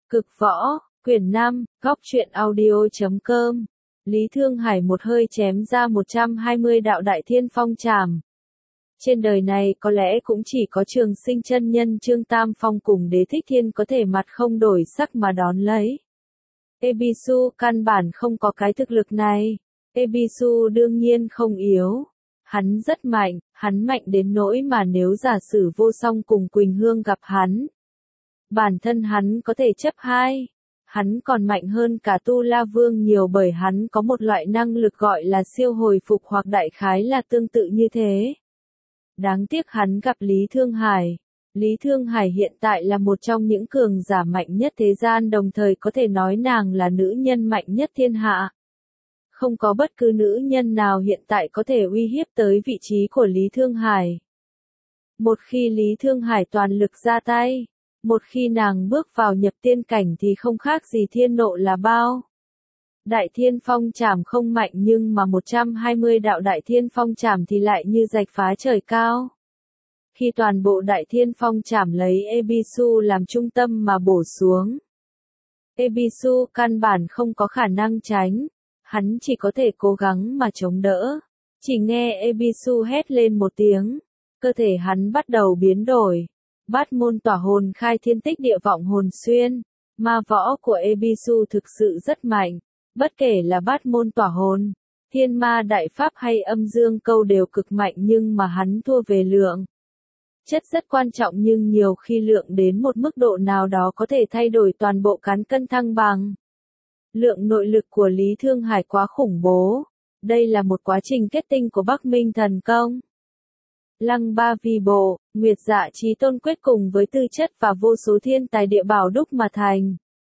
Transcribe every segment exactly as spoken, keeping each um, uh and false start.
Cực võ, quyển năm, góc truyện audio.com. Lý Thương Hải một hơi chém ra một trăm hai mươi đạo đại thiên phong trảm. Trên đời này có lẽ cũng chỉ có Trường Sinh chân nhân Trương Tam Phong cùng Đế Thích Thiên có thể mặt không đổi sắc mà đón lấy. Ebisu căn bản không có cái thực lực này. Ebisu đương nhiên không yếu. Hắn rất mạnh, hắn mạnh đến nỗi mà nếu giả sử Vô Song cùng Quỳnh Hương gặp hắn, bản thân hắn có thể chấp hai. Hắn còn mạnh hơn cả Tu La Vương nhiều bởi hắn có một loại năng lực gọi là siêu hồi phục hoặc đại khái là tương tự như thế. Đáng tiếc hắn gặp Lý Thương Hải. Lý Thương Hải hiện tại là một trong những cường giả mạnh nhất thế gian, đồng thời có thể nói nàng là nữ nhân mạnh nhất thiên hạ. Không có bất cứ nữ nhân nào hiện tại có thể uy hiếp tới vị trí của Lý Thương Hải. Một khi Lý Thương Hải toàn lực ra tay, một khi nàng bước vào nhập tiên cảnh thì không khác gì thiên nộ là bao. Đại thiên phong trảm không mạnh nhưng mà một trăm hai mươi đạo đại thiên phong trảm thì lại như rạch phá trời cao. Khi toàn bộ đại thiên phong trảm lấy Ebisu làm trung tâm mà bổ xuống, Ebisu căn bản không có khả năng tránh, hắn chỉ có thể cố gắng mà chống đỡ. Chỉ nghe Ebisu hét lên một tiếng, cơ thể hắn bắt đầu biến đổi. Bát môn tỏa hồn khai thiên tích địa vọng hồn xuyên, ma võ của Ebisu thực sự rất mạnh, bất kể là bát môn tỏa hồn, thiên ma đại pháp hay âm dương câu đều cực mạnh nhưng mà hắn thua về lượng. Chất rất quan trọng nhưng nhiều khi lượng đến một mức độ nào đó có thể thay đổi toàn bộ cán cân thăng bằng. Lượng nội lực của Lý Thương Hải quá khủng bố, đây là một quá trình kết tinh của Bắc Minh thần công. Lăng ba vi bộ, Nguyệt Dạ Chí Tôn quyết cùng với tư chất và vô số thiên tài địa bảo đúc mà thành.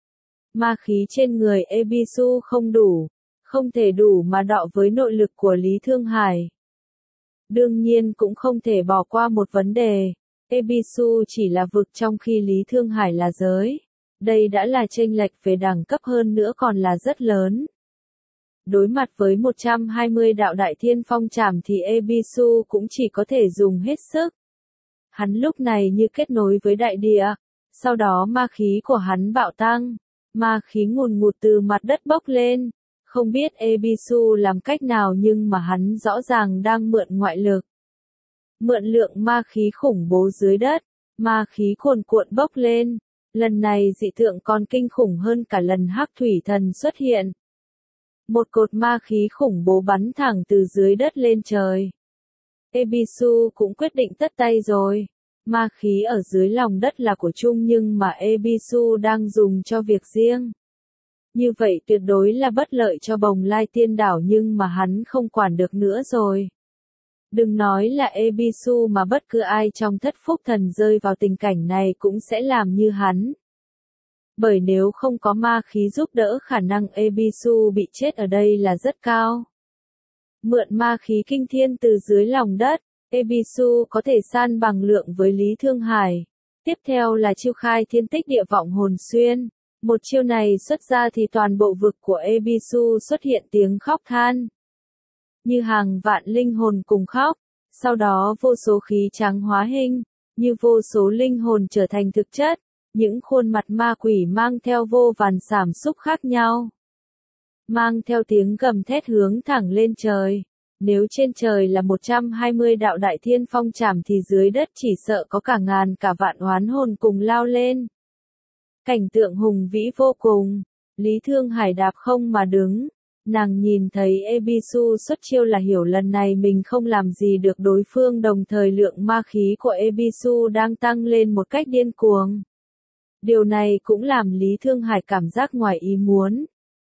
Ma khí trên người Ebisu không đủ, không thể đủ mà đọ với nội lực của Lý Thương Hải. Đương nhiên cũng không thể bỏ qua một vấn đề, Ebisu chỉ là vực trong khi Lý Thương Hải là giới. Đây đã là chênh lệch về đẳng cấp hơn nữa còn là rất lớn. Đối mặt với một trăm hai mươi đạo đại thiên phong trảm thì Ebisu cũng chỉ có thể dùng hết sức. Hắn lúc này như kết nối với đại địa, sau đó ma khí của hắn bạo tăng, ma khí ngùn ngụt từ mặt đất bốc lên. Không biết Ebisu làm cách nào nhưng mà hắn rõ ràng đang mượn ngoại lực. Mượn lượng ma khí khủng bố dưới đất, ma khí cuồn cuộn bốc lên. Lần này dị tượng còn kinh khủng hơn cả lần Hắc Thủy Thần xuất hiện. Một cột ma khí khủng bố bắn thẳng từ dưới đất lên trời. Ebisu cũng quyết định tất tay rồi. Ma khí ở dưới lòng đất là của chung nhưng mà Ebisu đang dùng cho việc riêng. Như vậy tuyệt đối là bất lợi cho Bồng Lai Tiên Đảo nhưng mà hắn không quản được nữa rồi. Đừng nói là Ebisu mà bất cứ ai trong Thất Phúc Thần rơi vào tình cảnh này cũng sẽ làm như hắn. Bởi nếu không có ma khí giúp đỡ khả năng Ebisu bị chết ở đây là rất cao. Mượn ma khí kinh thiên từ dưới lòng đất, Ebisu có thể san bằng lượng với Lý Thương Hải. Tiếp theo là chiêu khai thiên tích địa vọng hồn xuyên. Một chiêu này xuất ra thì toàn bộ vực của Ebisu xuất hiện tiếng khóc than. Như hàng vạn linh hồn cùng khóc, sau đó vô số khí trắng hóa hình, như vô số linh hồn trở thành thực chất, những khuôn mặt ma quỷ mang theo vô vàn cảm xúc khác nhau. Mang theo tiếng gầm thét hướng thẳng lên trời. Nếu trên trời là một trăm hai mươi đạo đại thiên phong trảm thì dưới đất chỉ sợ có cả ngàn cả vạn oán hồn cùng lao lên. Cảnh tượng hùng vĩ vô cùng, Lý Thương Hải đạp không mà đứng. Nàng nhìn thấy Ebisu xuất chiêu là hiểu lần này mình không làm gì được đối phương, đồng thời lượng ma khí của Ebisu đang tăng lên một cách điên cuồng. Điều này cũng làm Lý Thương Hải cảm giác ngoài ý muốn.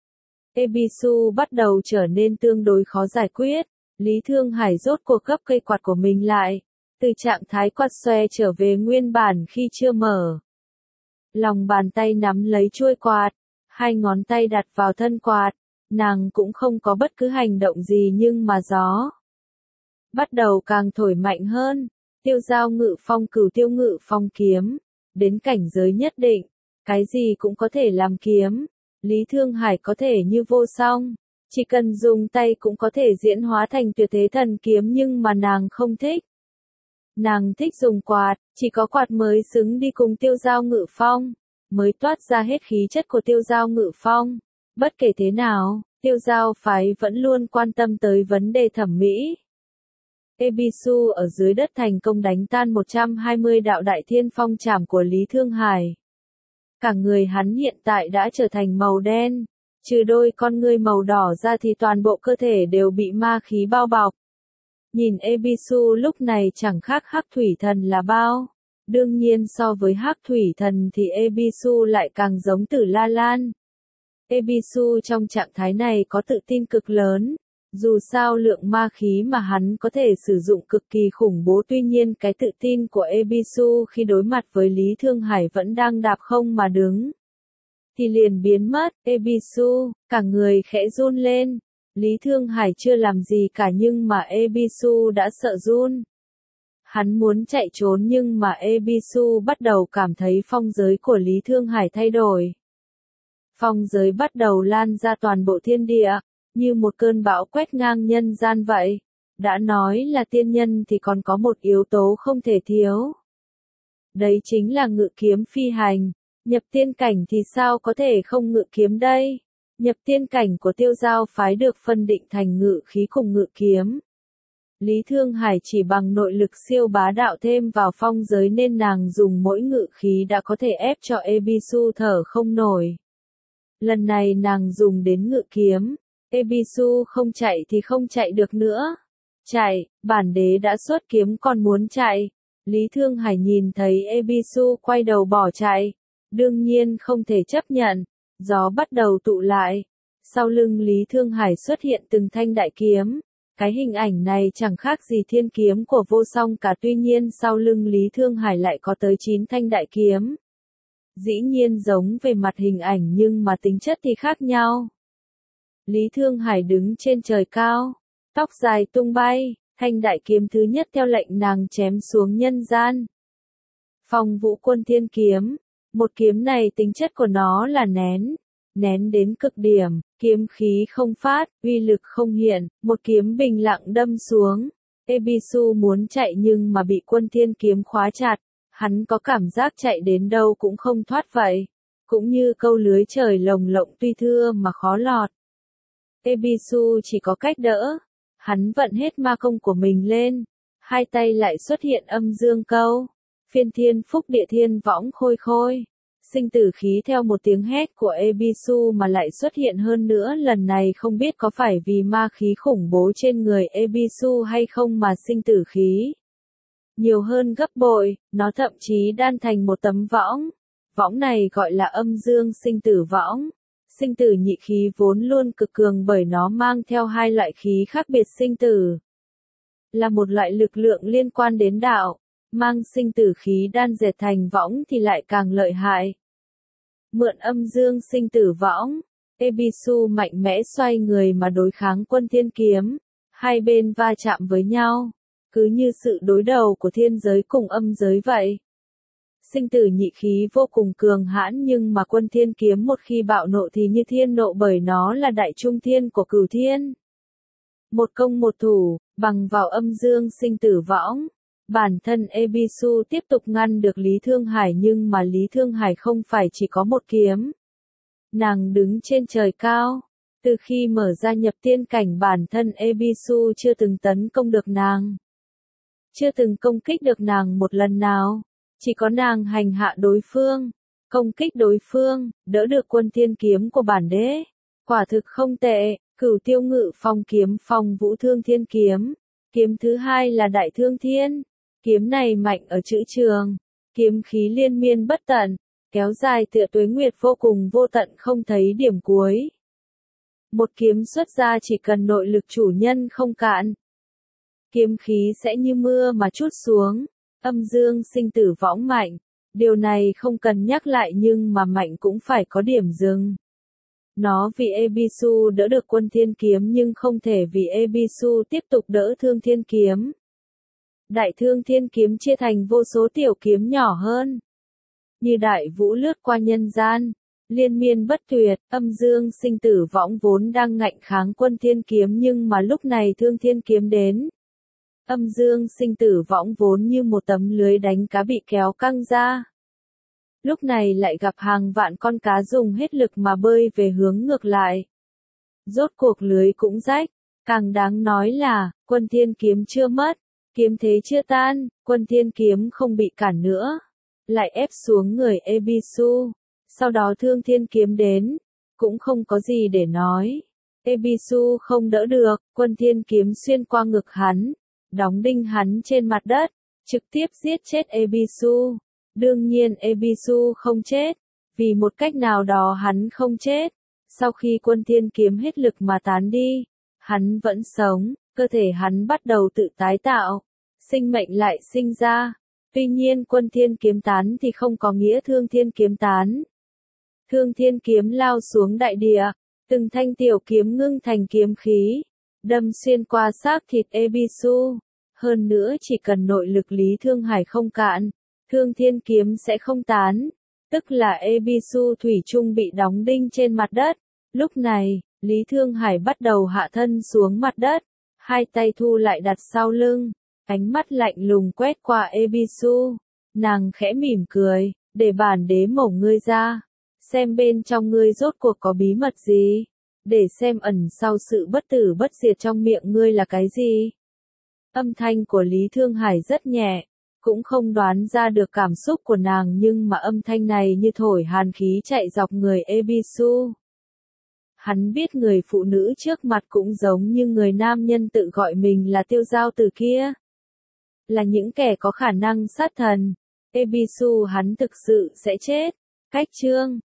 Ebisu bắt đầu trở nên tương đối khó giải quyết. Lý Thương Hải rốt cuộc gấp cây quạt của mình lại, từ trạng thái quạt xòe trở về nguyên bản khi chưa mở. Lòng bàn tay nắm lấy chuôi quạt, hai ngón tay đặt vào thân quạt. Nàng cũng không có bất cứ hành động gì nhưng mà gió bắt đầu càng thổi mạnh hơn. Tiêu giao ngự phong cửu tiêu ngự phong kiếm, đến cảnh giới nhất định, cái gì cũng có thể làm kiếm. Lý Thương Hải có thể như Vô Song, chỉ cần dùng tay cũng có thể diễn hóa thành tuyệt thế thần kiếm nhưng mà nàng không thích. Nàng thích dùng quạt, chỉ có quạt mới xứng đi cùng tiêu giao ngự phong. mới toát ra hết khí chất của Tiêu Giao Ngự Phong. Bất kể thế nào, Tiêu Giao phái vẫn luôn quan tâm tới vấn đề thẩm mỹ. Ebisu ở dưới đất thành công đánh tan một trăm hai mươi đạo đại thiên phong trảm của Lý Thương Hải. Cả người hắn hiện tại đã trở thành màu đen, trừ đôi con ngươi màu đỏ ra thì toàn bộ cơ thể đều bị ma khí bao bọc. Nhìn Ebisu lúc này chẳng khác Hắc Thủy Thần là bao. Đương nhiên so với Hắc Thủy Thần thì Ebisu lại càng giống Tử La Lan. Ebisu trong trạng thái này có tự tin cực lớn. Dù sao lượng ma khí mà hắn có thể sử dụng cực kỳ khủng bố, tuy nhiên cái tự tin của Ebisu khi đối mặt với Lý Thương Hải vẫn đang đạp không mà đứng. Thì liền biến mất. Ebisu, cả người khẽ run lên. Lý Thương Hải chưa làm gì cả nhưng mà Ebisu đã sợ run. Hắn muốn chạy trốn nhưng mà Ebisu bắt đầu cảm thấy phong giới của Lý Thương Hải thay đổi. Phong giới bắt đầu lan ra toàn bộ thiên địa, như một cơn bão quét ngang nhân gian vậy. Đã nói là tiên nhân thì còn có một yếu tố không thể thiếu. Đấy chính là ngự kiếm phi hành. Nhập tiên cảnh thì sao có thể không ngự kiếm đây? Nhập tiên cảnh của Tiêu Giao phái được phân định thành ngự khí cùng ngự kiếm. Lý Thương Hải chỉ bằng nội lực siêu bá đạo thêm vào phong giới nên nàng dùng mỗi ngự khí đã có thể ép cho Ebisu thở không nổi. Lần này nàng dùng đến ngự kiếm. Ebisu không chạy thì không chạy được nữa. Chạy, bản đế đã xuất kiếm còn muốn chạy. Lý Thương Hải nhìn thấy Ebisu quay đầu bỏ chạy. Đương nhiên không thể chấp nhận. Gió bắt đầu tụ lại. Sau lưng Lý Thương Hải xuất hiện từng thanh đại kiếm. Cái hình ảnh này chẳng khác gì thiên kiếm của vô song cả, tuy nhiên sau lưng Lý Thương Hải lại có tới chín thanh đại kiếm. Dĩ nhiên giống về mặt hình ảnh nhưng mà tính chất thì khác nhau. Lý Thương Hải đứng trên trời cao, tóc dài tung bay, thanh đại kiếm thứ nhất theo lệnh nàng chém xuống nhân gian. Phong Vũ Quân Thiên Kiếm, một kiếm này tính chất của nó là nén, nén đến cực điểm, kiếm khí không phát, uy lực không hiện, một kiếm bình lặng đâm xuống. Ebisu muốn chạy nhưng mà bị Quân Thiên Kiếm khóa chặt, hắn có cảm giác chạy đến đâu cũng không thoát vậy, cũng như câu lưới trời lồng lộng tuy thưa mà khó lọt. Ebisu chỉ có cách đỡ, hắn vận hết ma công của mình lên, hai tay lại xuất hiện âm dương câu, phiên thiên phúc địa thiên võng khôi khôi. Sinh tử khí theo một tiếng hét của Ebisu mà lại xuất hiện hơn nữa, lần này không biết có phải vì ma khí khủng bố trên người Ebisu hay không mà sinh tử khí nhiều hơn gấp bội, nó thậm chí đan thành một tấm võng. Võng này gọi là âm dương sinh tử võng. Sinh tử nhị khí vốn luôn cực cường bởi nó mang theo hai loại khí khác biệt. Sinh tử là một loại lực lượng liên quan đến đạo, mang sinh tử khí đan dệt thành võng thì lại càng lợi hại. Mượn âm dương sinh tử võng, Ebisu mạnh mẽ xoay người mà đối kháng Quân Thiên Kiếm, hai bên va chạm với nhau, cứ như sự đối đầu của thiên giới cùng âm giới vậy. Sinh tử nhị khí vô cùng cường hãn nhưng mà Quân Thiên Kiếm một khi bạo nộ thì như thiên nộ bởi nó là đại trung thiên của cửu thiên. Một công một thủ, bằng vào âm dương sinh tử võng. Bản thân Ebisu tiếp tục ngăn được Lý Thương Hải nhưng mà Lý Thương Hải không phải chỉ có một kiếm. Nàng đứng trên trời cao. Từ khi mở ra nhập tiên cảnh bản thân Ebisu chưa từng tấn công được nàng. Chưa từng công kích được nàng một lần nào. Chỉ có nàng hành hạ đối phương, công kích đối phương, đỡ được Quân Thiên Kiếm của bản đế. Quả thực không tệ, Cửu Tiêu Ngự Phong kiếm Phong Vũ Thương Thiên Kiếm. Kiếm thứ hai là Đại Thương Thiên. Kiếm này mạnh ở chữ trường, kiếm khí liên miên bất tận, kéo dài tựa tuế nguyệt vô cùng vô tận không thấy điểm cuối. Một kiếm xuất ra chỉ cần nội lực chủ nhân không cạn. Kiếm khí sẽ như mưa mà trút xuống, âm dương sinh tử võng mạnh, điều này không cần nhắc lại nhưng mà mạnh cũng phải có điểm dừng. Nó vì Ebisu đỡ được Quân Thiên Kiếm nhưng không thể vì Ebisu tiếp tục đỡ Thương Thiên Kiếm. Đại Thương Thiên Kiếm chia thành vô số tiểu kiếm nhỏ hơn. Như đại vũ lướt qua nhân gian, liên miên bất tuyệt, âm dương sinh tử võng vốn đang ngạnh kháng Quân Thiên Kiếm nhưng mà lúc này Thương Thiên Kiếm đến. Âm dương sinh tử võng vốn như một tấm lưới đánh cá bị kéo căng ra. lúc này lại gặp hàng vạn con cá dùng hết lực mà bơi về hướng ngược lại. Rốt cuộc lưới cũng rách, càng đáng nói là, Quân Thiên Kiếm chưa mất, kiếm thế chưa tan, Quân Thiên Kiếm không bị cản nữa, lại ép xuống người Ebisu, sau đó Thương Thiên Kiếm đến, cũng không có gì để nói. Ebisu không đỡ được, Quân Thiên Kiếm xuyên qua ngực hắn, đóng đinh hắn trên mặt đất, trực tiếp giết chết Ebisu. Đương nhiên Ebisu không chết, vì một cách nào đó hắn không chết. Sau khi Quân Thiên Kiếm hết lực mà tán đi, hắn vẫn sống, cơ thể hắn bắt đầu tự tái tạo, sinh mệnh lại sinh ra. Tuy nhiên Quân Thiên Kiếm tán thì không có nghĩa Thương Thiên Kiếm tán. Thương Thiên Kiếm lao xuống đại địa, từng thanh tiểu kiếm ngưng thành kiếm khí, đâm xuyên qua xác thịt Ebisu. Hơn nữa chỉ cần nội lực Lý Thương Hải không cạn, Thương Thiên Kiếm sẽ không tán, tức là Ebisu thủy chung bị đóng đinh trên mặt đất. Lúc này, Lý Thương Hải bắt đầu hạ thân xuống mặt đất, hai tay thu lại đặt sau lưng, ánh mắt lạnh lùng quét qua Ebisu. Nàng khẽ mỉm cười, để bản đế mổ ngươi ra, xem bên trong ngươi rốt cuộc có bí mật gì, để xem ẩn sau sự bất tử bất diệt trong miệng ngươi là cái gì. Âm thanh của Lý Thương Hải rất nhẹ, cũng không đoán ra được cảm xúc của nàng, nhưng mà âm thanh này như thổi hàn khí chạy dọc người Ebisu. Hắn biết người phụ nữ trước mặt cũng giống như người nam nhân tự gọi mình là Tiêu Giao Tử kia, là những kẻ có khả năng sát thần. Ebisu hắn thực sự sẽ chết. Cách chương